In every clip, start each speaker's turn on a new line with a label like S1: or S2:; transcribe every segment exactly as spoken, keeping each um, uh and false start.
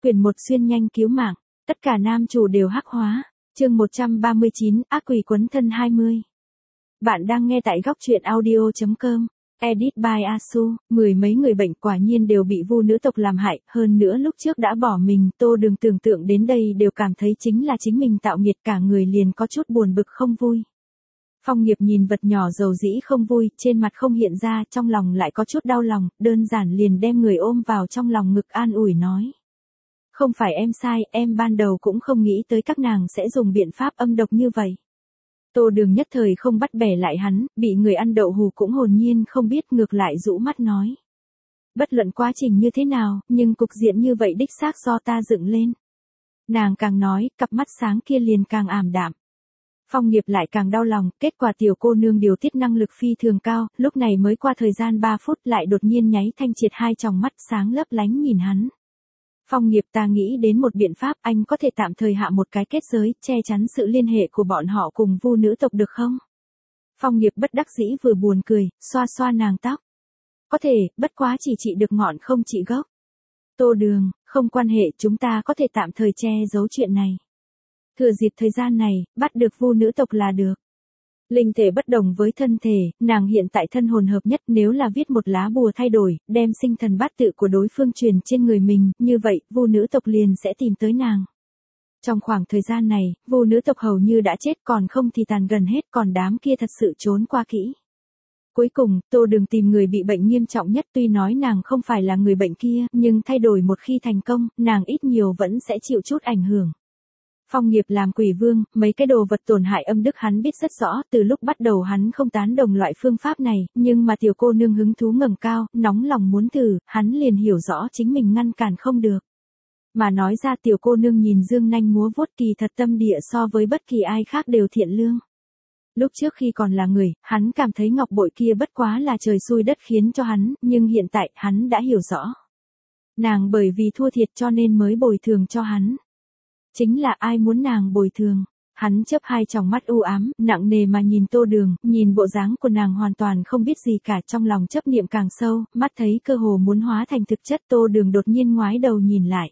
S1: Quyền một xuyên nhanh cứu mạng, tất cả nam chủ đều hắc hóa. Chương một trăm ba mươi chín, ác quỷ quấn thân hai mươi. Bạn đang nghe tại góc truyện audio chấm com. Edit by Asu. Mười mấy người bệnh quả nhiên đều bị vu nữ tộc làm hại, hơn nữa lúc trước đã bỏ mình. Tô Đường tưởng tượng đến đây đều cảm thấy chính là chính mình tạo nghiệt, cả người liền có chút buồn bực không vui. Phong Nghiệp nhìn vật nhỏ dầu dĩ không vui, trên mặt không hiện ra, trong lòng lại có chút đau lòng, đơn giản liền đem người ôm vào trong lòng ngực an ủi nói. Không phải em sai, em ban đầu cũng không nghĩ tới các nàng sẽ dùng biện pháp âm độc như vậy. Tô Đường nhất thời không bắt bẻ lại hắn, bị người ăn đậu hù cũng hồn nhiên không biết, ngược lại rũ mắt nói. Bất luận quá trình như thế nào, nhưng cục diện như vậy đích xác do ta dựng lên. Nàng càng nói, cặp mắt sáng kia liền càng ảm đạm. Phong Nghiệp lại càng đau lòng, kết quả tiểu cô nương điều tiết năng lực phi thường cao, lúc này mới qua thời gian ba phút lại đột nhiên nháy thanh triệt hai tròng mắt sáng lấp lánh nhìn hắn. Phong Nghiệp, ta nghĩ đến một biện pháp, anh có thể tạm thời hạ một cái kết giới, che chắn sự liên hệ của bọn họ cùng vu nữ tộc được không? Phong Nghiệp bất đắc dĩ vừa buồn cười, xoa xoa nàng tóc. Có thể, bất quá chỉ trị được ngọn không trị gốc. Tô Đường, không quan hệ, chúng ta có thể tạm thời che giấu chuyện này. Thừa dịp thời gian này, bắt được vu nữ tộc là được. Linh thể bất đồng với thân thể, nàng hiện tại thân hồn hợp nhất, nếu là viết một lá bùa thay đổi, đem sinh thần bát tự của đối phương truyền trên người mình, như vậy, vu nữ tộc liền sẽ tìm tới nàng. Trong khoảng thời gian này, vu nữ tộc hầu như đã chết, còn không thì tàn gần hết, còn đám kia thật sự trốn qua kỹ. Cuối cùng, Tô Đường tìm người bị bệnh nghiêm trọng nhất, tuy nói nàng không phải là người bệnh kia, nhưng thay đổi một khi thành công, nàng ít nhiều vẫn sẽ chịu chút ảnh hưởng. Phong Nghiệp làm quỷ vương, mấy cái đồ vật tổn hại âm đức hắn biết rất rõ, từ lúc bắt đầu hắn không tán đồng loại phương pháp này, nhưng mà tiểu cô nương hứng thú ngẩng cao, nóng lòng muốn thử, hắn liền hiểu rõ chính mình ngăn cản không được. Mà nói ra tiểu cô nương nhìn dương nanh múa vuốt, kỳ thật tâm địa so với bất kỳ ai khác đều thiện lương. Lúc trước khi còn là người, hắn cảm thấy ngọc bội kia bất quá là trời xui đất khiến cho hắn, nhưng hiện tại hắn đã hiểu rõ. Nàng bởi vì thua thiệt cho nên mới bồi thường cho hắn. Chính là ai muốn nàng bồi thường. Hắn chớp hai tròng mắt u ám, nặng nề mà nhìn Tô Đường, nhìn bộ dáng của nàng hoàn toàn không biết gì cả, trong lòng chấp niệm càng sâu, mắt thấy cơ hồ muốn hóa thành thực chất. Tô Đường đột nhiên ngoái đầu nhìn lại.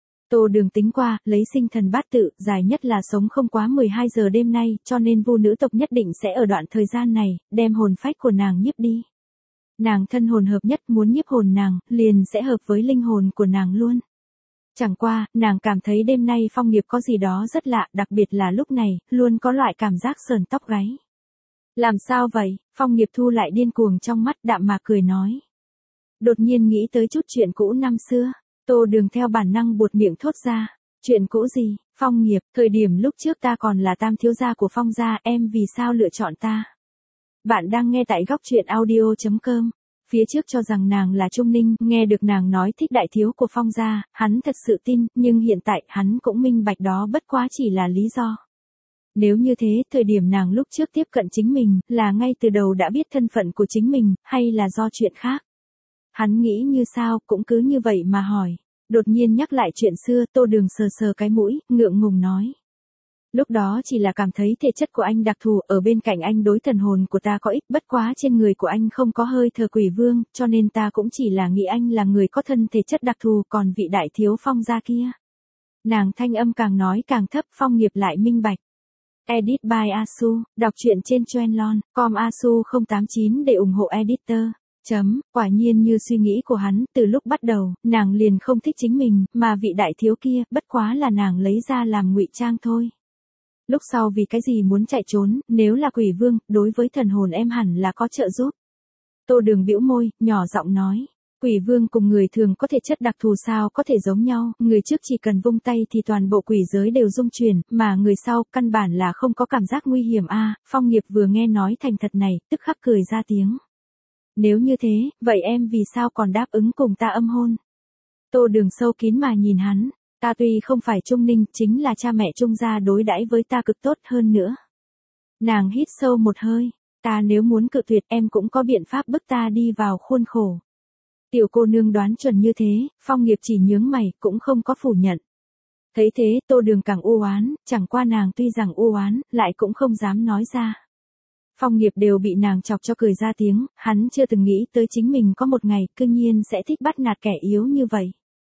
S1: Tô Đường tính qua, lấy sinh thần bát tự, dài nhất là sống không quá mười hai giờ đêm nay, cho nên vu nữ tộc nhất định sẽ ở đoạn thời gian này, đem hồn phách của nàng nhiếp đi. Nàng thân hồn hợp nhất, muốn nhiếp hồn nàng, liền sẽ hợp với linh hồn của nàng luôn. Chẳng qua, nàng cảm thấy đêm nay Phong Nghiệp có gì đó rất lạ, đặc biệt là lúc này, luôn có loại cảm giác sờn tóc gáy. Làm sao vậy? Phong Nghiệp thu lại điên cuồng trong mắt, đạm mạc cười nói. Đột nhiên nghĩ tới chút chuyện cũ năm xưa, Tô Đường theo bản năng buột miệng thốt ra. Chuyện cũ gì? Phong Nghiệp, thời điểm lúc trước ta còn là tam thiếu gia của Phong gia, em vì sao lựa chọn ta? Bạn đang nghe tại góc truyện audio chấm com. Phía trước cho rằng nàng là Trung Ninh, nghe được nàng nói thích đại thiếu của Phong gia, hắn thật sự tin, nhưng hiện tại hắn cũng minh bạch đó bất quá chỉ là lý do. Nếu như thế, thời điểm nàng lúc trước tiếp cận chính mình, là ngay từ đầu đã biết thân phận của chính mình, hay là do chuyện khác? Hắn nghĩ như sao, cũng cứ như vậy mà hỏi. Đột nhiên nhắc lại chuyện xưa, Tô Đường sờ sờ cái mũi, ngượng ngùng nói. Lúc đó chỉ là cảm thấy thể chất của anh đặc thù, ở bên cạnh anh đối thần hồn của ta có ích, bất quá trên người của anh không có hơi thở quỷ vương, cho nên ta cũng chỉ là nghĩ anh là người có thân thể chất đặc thù, còn vị đại thiếu Phong gia kia. Nàng thanh âm càng nói càng thấp, Phong Nghiệp lại minh bạch. Edit by Asu, đọc truyện trên Trendlon, com Asu không tám chín để ủng hộ editor. Chấm, quả nhiên như suy nghĩ của hắn, từ lúc bắt đầu, nàng liền không thích chính mình, mà vị đại thiếu kia, bất quá là nàng lấy ra làm ngụy trang thôi. Lúc sau vì cái gì muốn chạy trốn, nếu là quỷ vương, đối với thần hồn em hẳn là có trợ giúp. Tô Đường bĩu môi, nhỏ giọng nói. Quỷ vương cùng người thường có thể chất đặc thù sao có thể giống nhau, người trước chỉ cần vung tay thì toàn bộ quỷ giới đều rung chuyển, mà người sau, căn bản là không có cảm giác nguy hiểm a. Phong Nghiệp vừa nghe nói thành thật này, tức khắc cười ra tiếng. Nếu như thế, vậy em vì sao còn đáp ứng cùng ta âm hôn? Tô Đường sâu kín mà nhìn hắn. Ta tuy không phải Trung Ninh, chính là cha mẹ Trung gia đối đãi với ta cực tốt hơn nữa. Nàng hít sâu một hơi. Ta nếu muốn cự tuyệt em cũng có biện pháp bức ta đi vào khuôn khổ. Tiểu cô nương đoán chuẩn như thế, Phong Nghiệp chỉ nhướng mày, cũng không có phủ nhận. Thấy thế, Tô Đường càng u oán, chẳng qua nàng tuy rằng u oán, lại cũng không dám nói ra. Phong Nghiệp đều bị nàng chọc cho cười ra tiếng, hắn chưa từng nghĩ tới chính mình có một ngày, cư nhiên sẽ thích bắt nạt kẻ yếu như vậy.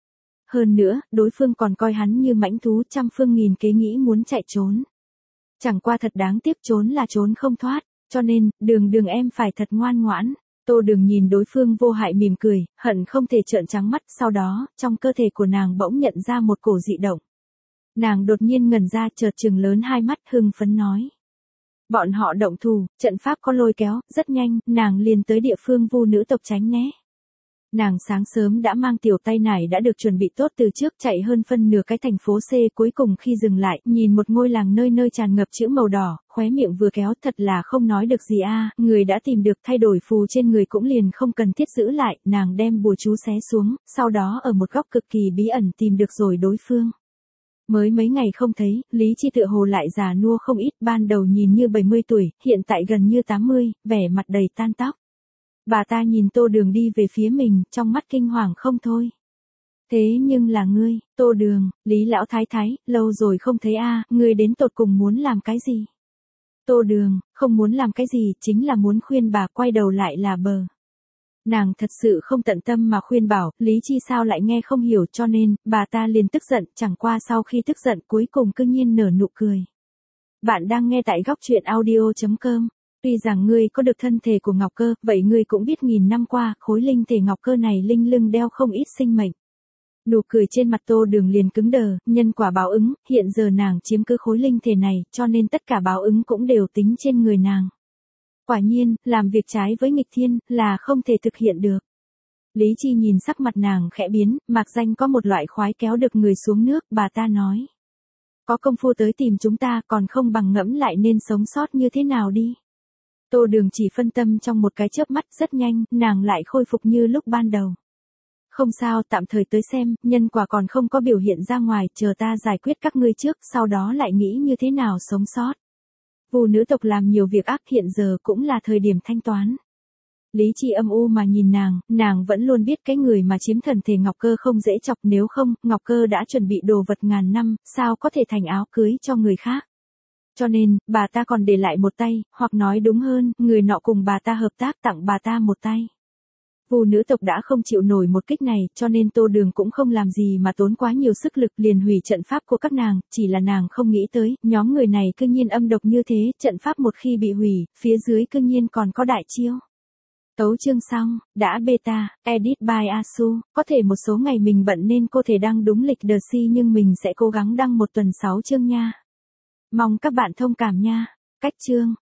S1: Hơn nữa, đối phương còn coi hắn như mãnh thú trăm phương nghìn kế nghĩ muốn chạy trốn. Chẳng qua thật đáng tiếc trốn là trốn không thoát, cho nên, đường đường em phải thật ngoan ngoãn. Tô Đường nhìn đối phương vô hại mỉm cười, hận không thể trợn trắng mắt, sau đó, trong cơ thể của nàng bỗng nhận ra một cổ dị động. Nàng đột nhiên ngẩn ra chợt trừng lớn hai mắt hưng phấn nói. Bọn họ động thủ, trận pháp có lôi kéo, rất nhanh, nàng liền tới địa phương vu nữ tộc tránh né. Nàng sáng sớm đã mang tiểu tay nải đã được chuẩn bị tốt từ trước chạy hơn phân nửa cái thành phố C cuối cùng khi dừng lại, nhìn một ngôi làng nơi nơi tràn ngập chữ màu đỏ, khóe miệng vừa kéo thật là không nói được gì a người đã tìm được thay đổi phù trên người cũng liền không cần thiết giữ lại, nàng đem bùa chú xé xuống, sau đó ở một góc cực kỳ bí ẩn tìm được rồi đối phương. Mới mấy ngày không thấy, Lý Chi tựa hồ lại già nua không ít, ban đầu nhìn như bảy mươi tuổi, hiện tại gần như tám mươi, vẻ mặt đầy tan tóc. Bà ta nhìn Tô Đường đi về phía mình, trong mắt kinh hoàng không thôi. Thế nhưng là ngươi, Tô Đường, Lý lão thái thái, lâu rồi không thấy a, ngươi đến tột cùng muốn làm cái gì? Tô Đường, không muốn làm cái gì, chính là muốn khuyên bà quay đầu lại là bờ. Nàng thật sự không tận tâm mà khuyên bảo, Lý Chi sao lại nghe không hiểu cho nên, bà ta liền tức giận, chẳng qua sau khi tức giận cuối cùng cư nhiên nở nụ cười. Bạn đang nghe tại góc truyện audio chấm com. Tuy rằng ngươi có được thân thể của ngọc cơ, vậy ngươi cũng biết nghìn năm qua, khối linh thể ngọc cơ này linh lưng đeo không ít sinh mệnh. Nụ cười trên mặt Tô Đường liền cứng đờ, nhân quả báo ứng, hiện giờ nàng chiếm cứ khối linh thể này, cho nên tất cả báo ứng cũng đều tính trên người nàng. Quả nhiên, làm việc trái với nghịch thiên, là không thể thực hiện được. Lý Chi nhìn sắc mặt nàng khẽ biến, mạc danh có một loại khoái kéo được người xuống nước, bà ta nói. Có công phu tới tìm chúng ta còn không bằng ngẫm lại nên sống sót như thế nào đi. Tô Đường chỉ phân tâm trong một cái chớp mắt rất nhanh, nàng lại khôi phục như lúc ban đầu. Không sao, tạm thời tới xem, nhân quả còn không có biểu hiện ra ngoài, chờ ta giải quyết các ngươi trước, sau đó lại nghĩ như thế nào sống sót. Vu nữ tộc làm nhiều việc ác hiện giờ cũng là thời điểm thanh toán. Lý Chi âm u mà nhìn nàng, nàng vẫn luôn biết cái người mà chiếm thần thể ngọc cơ không dễ chọc, nếu không, ngọc cơ đã chuẩn bị đồ vật ngàn năm, sao có thể thành áo cưới cho người khác. Cho nên, bà ta còn để lại một tay, hoặc nói đúng hơn, người nọ cùng bà ta hợp tác tặng bà ta một tay. Vu nữ tộc đã không chịu nổi một kích này, cho nên Tô Đường cũng không làm gì mà tốn quá nhiều sức lực liền hủy trận pháp của các nàng, chỉ là nàng không nghĩ tới, nhóm người này cư nhiên âm độc như thế, trận pháp một khi bị hủy, phía dưới cư nhiên còn có đại chiêu. Tấu chương xong, đã beta, edit by Asu, có thể một số ngày mình bận nên cô thể đăng đúng lịch đờ si nhưng mình sẽ cố gắng đăng một tuần sáu chương nha. Mong các bạn thông cảm nha. Cách chương